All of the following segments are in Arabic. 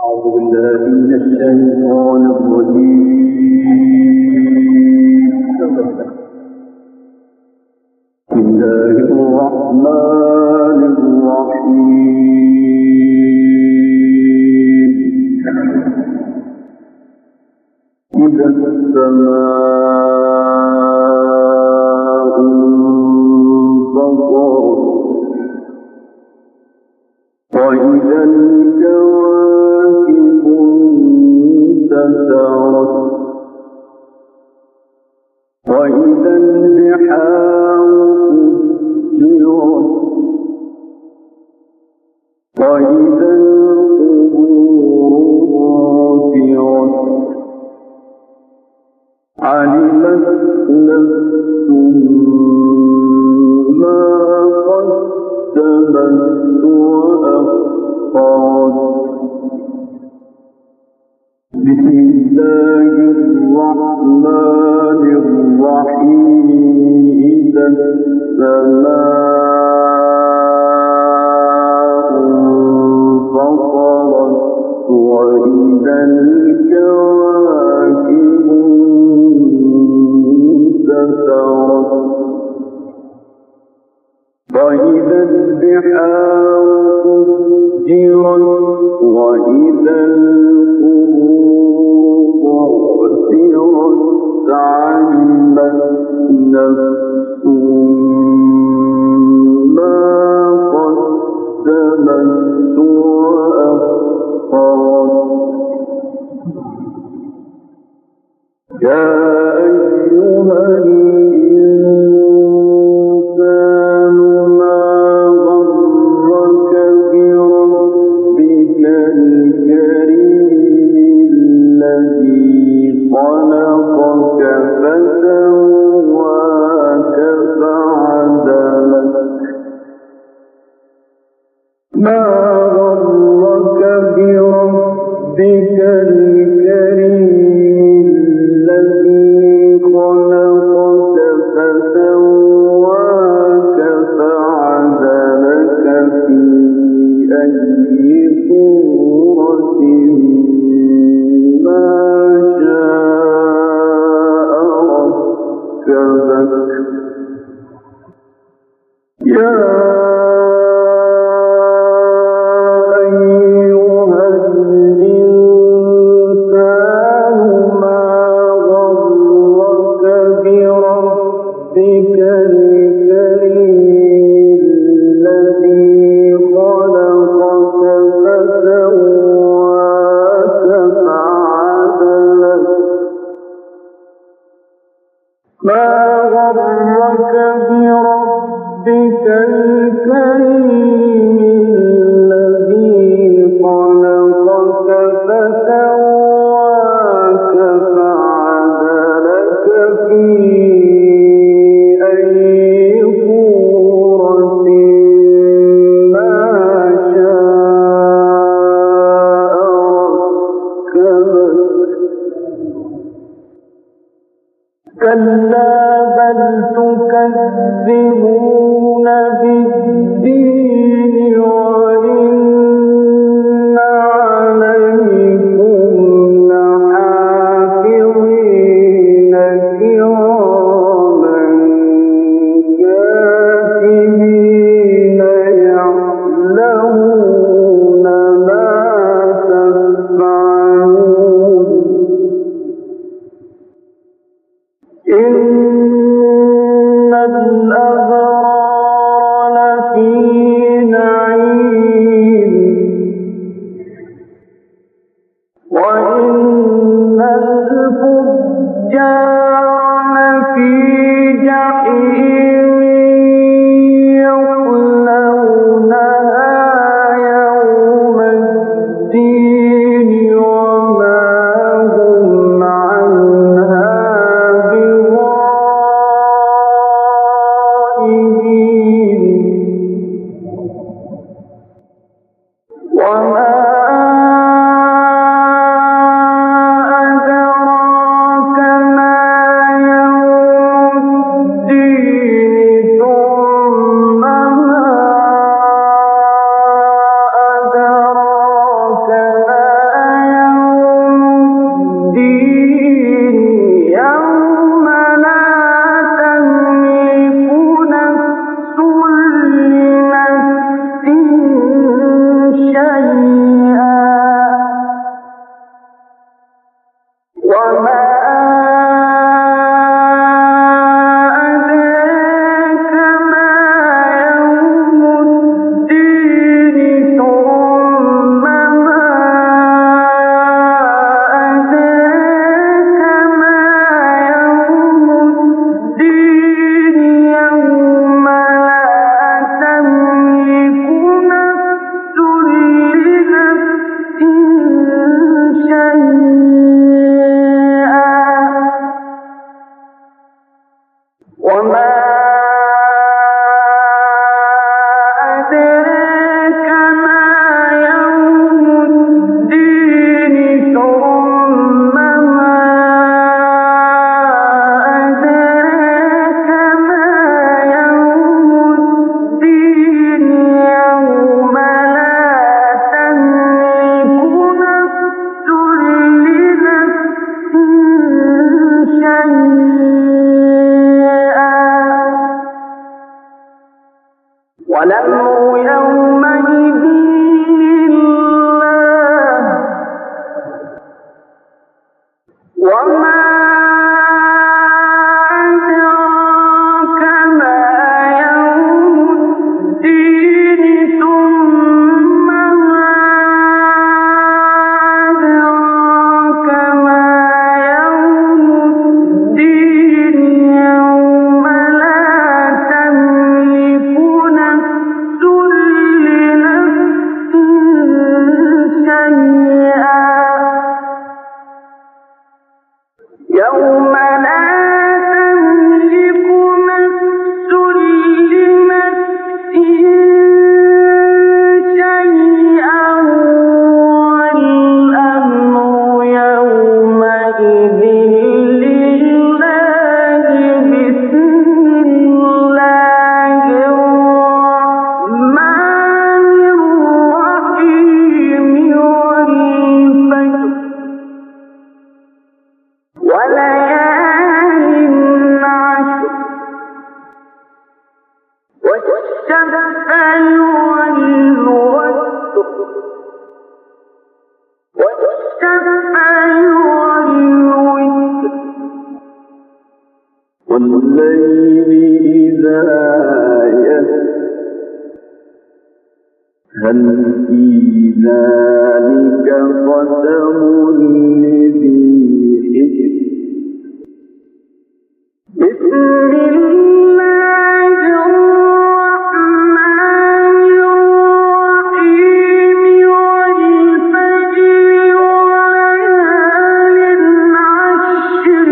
أعوذ بالله من الشيطان الرجيم. بسم الله الرحمن الرحيم. إذا السماء انفطرت وإذا الكواكب انتثرت وإذا البحار فجرت وإذا القبور بعثرت علمت نفس ما قدمت وأخرت. بسم الله الرحمن الرحيم. إذا السماء انفطرت وإذا الكواكب انتثرت وإذا البحار فجرت وإذا القبور بعثرت علمت نفس ما قدمت وأخرت. يا أيها الإنسان ما غرك بربك الكريم الذي خلقك فسواك فعدلك. ما غرك بربك الكريم الذي خلقك فسواك فعدلك في أي صورة ما شاء ركبك. يا كلا بل تكذبون بالدين وإن عليكم لحافظين كراما كاتبين يعلمون ما تفعلون. إن الأبرار لفي نعيم وإن الفجار لفي جحيم يصلونها يوم الدين وما هم عنها وما أدراك ما يوم يوم لا تملك نفس لنفس شيئا والأمر يومئذ لله بسم الله الرحمن الرحيم والفجر وليال عشر والشفع والوتر والليل إذا يسر هل في ذلك قسم لذي حجر بسم الله الرحمن الرحيم والفجر وليال عشر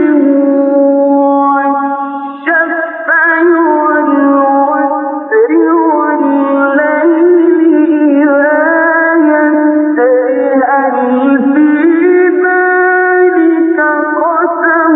والشفع والوتر والليل إذا يسر هل في ذلك قسم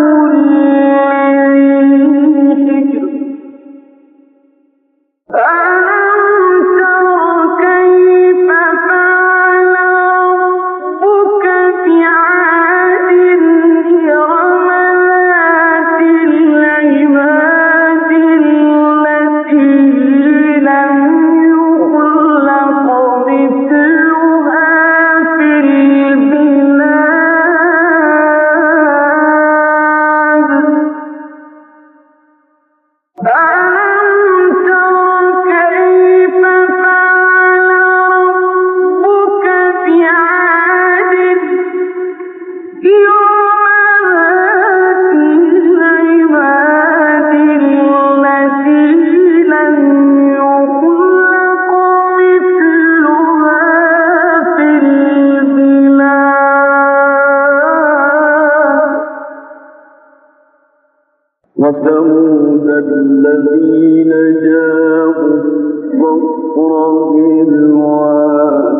وثمود الذين جابوا الصخر بالواد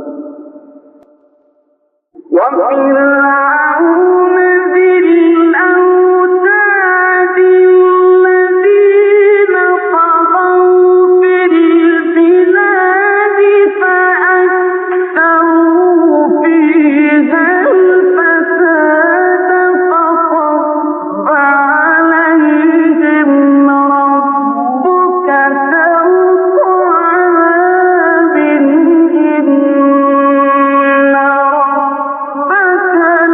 وفرعون ذي الأوتاد الذين طغوا في البلاد فأكثروا فيها الفساد فصب عليهم ربك سوط عذاب إن ربك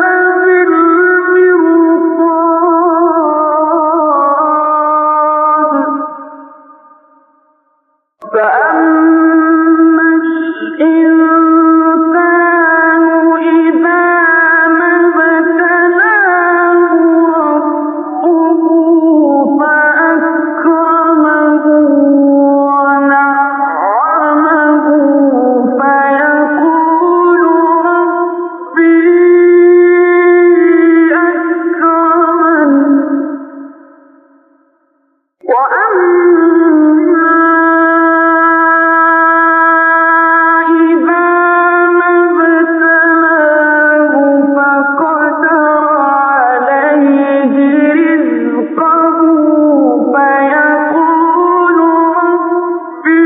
لبالمرصاد فأما الإنسان إذا ما ابتلاه ربه فأكرمه ونعمه فيقول ربي أكرمن وأما إذا ما ابتلاه فقدر عليه رزقه فيقول ربي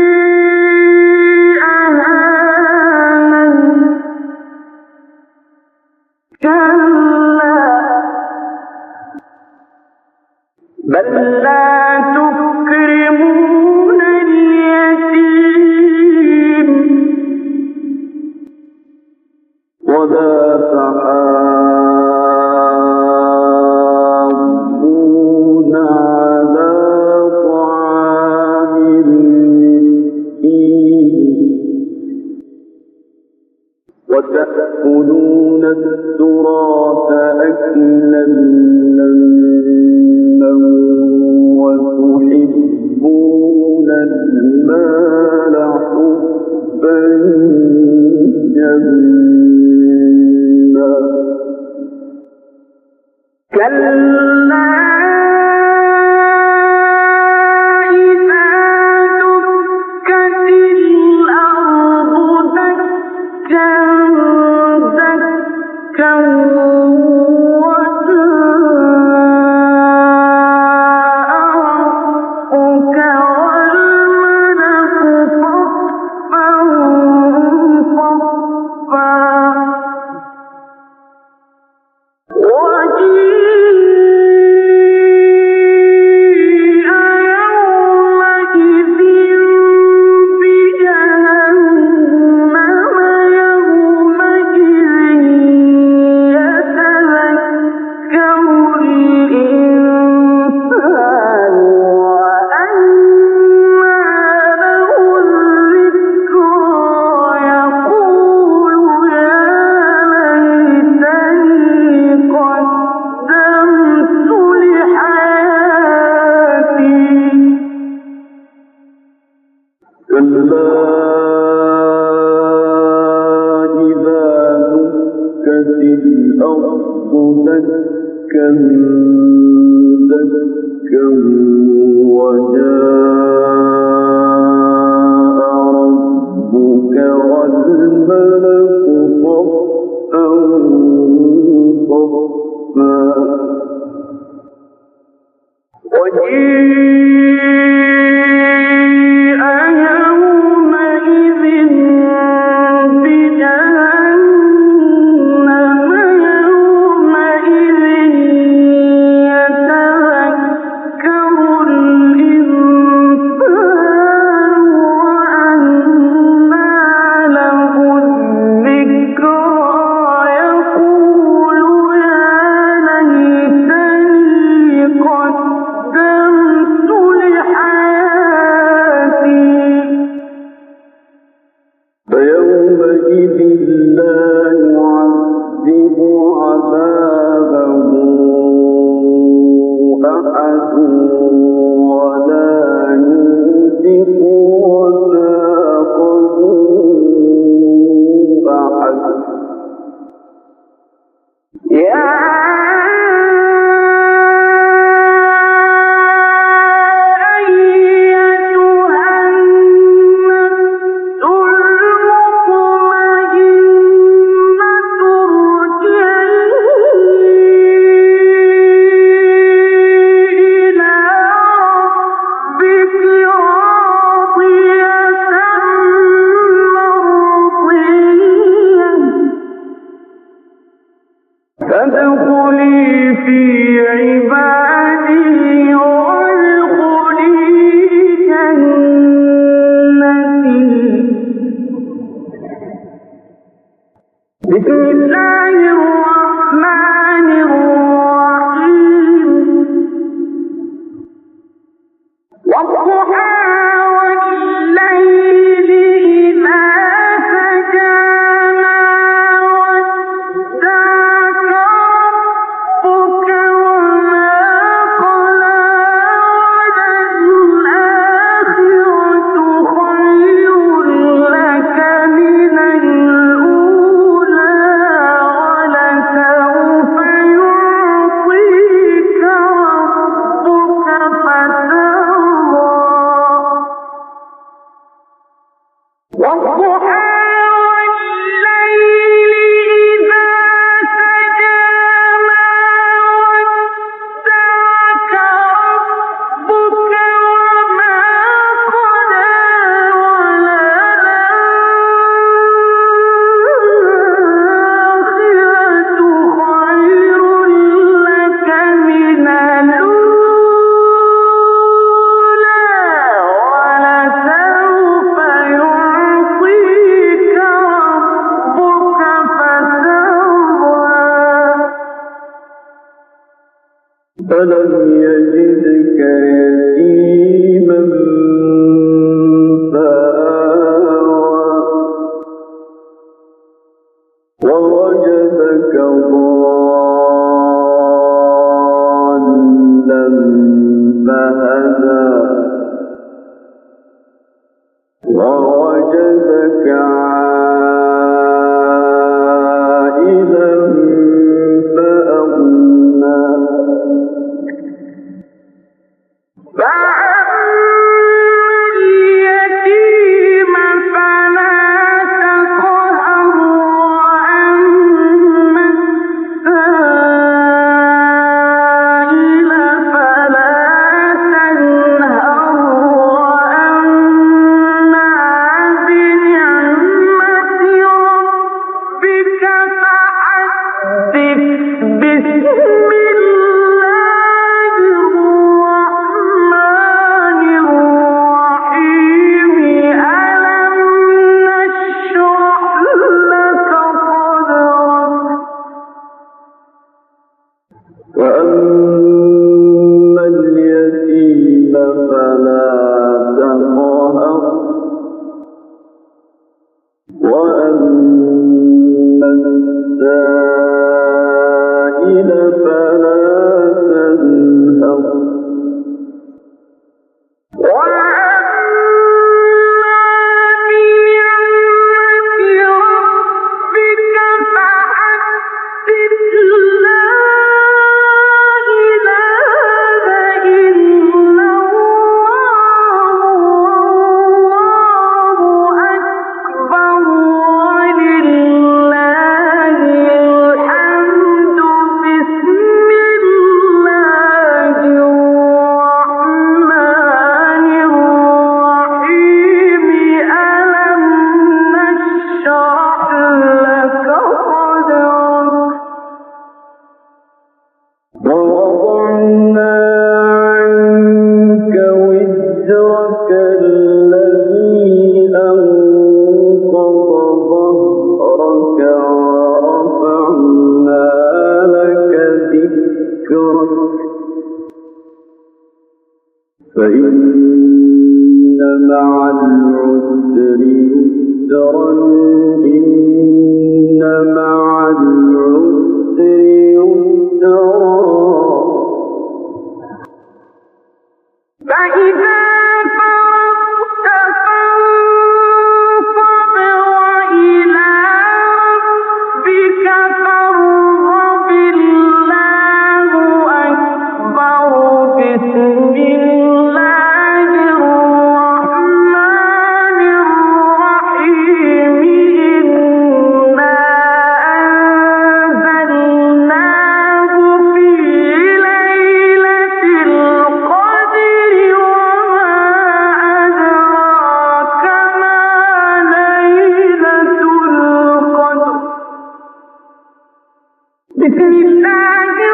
أهانن كلا بل لا تكرمون اليتيم ولا تحاضون على طعام المسكين وتأكلون التراث أكلا لما وتحبون المال حبا جما كلا إذا دكت الأرض دكا دكا وجاء ربك والملك صفا صفا وجيء يومئذ بجهنم يومئذ يتذكر الإنسان وأنى له الذكرى يقول يا ليتني قدمت لحياتي كلا إذا دكت الأرض دكا دكا وجاء ربك والملك صفا صفا وجيء يومئذ بجهنم يومئذ يتذكر الإنسان وأنى له الذكرى يقول يا ليتني قدمت لحياتي فيومئذ لا يعذب عذابه أحد ولا يوثق وثاقه أحد يا أيتها النفس المطمئنة ارجعي إلى ربك راضية مرضية فادخلي في عبادي وادخلي جنتي بسم الله الرحمن الرحيم والضحى والليل إذا سجى ما ودعك ربك وما قلى وللآخرة خير لك من الأولى ولسوف يعطيك ربك فترضى والضحى والليل إذا سجى ما ودعك ربك وما قلى وللآخرة خير لك من الأولى ولسوف يعطيك ربك فترضى ألم يجدك يتيما فآوى ووجدك ضالا فهدى ووجدك عائلا فأغنى فإن مع العسر يسرا إن مع العسر يسرا فإذا فرغت فانصب وإلى ربك فارغب الله أكبر بسم الله الرحمن الرحيم إنا أنزلناه في ليلة القدر وما أدراك ما ليلة القدر بسم الله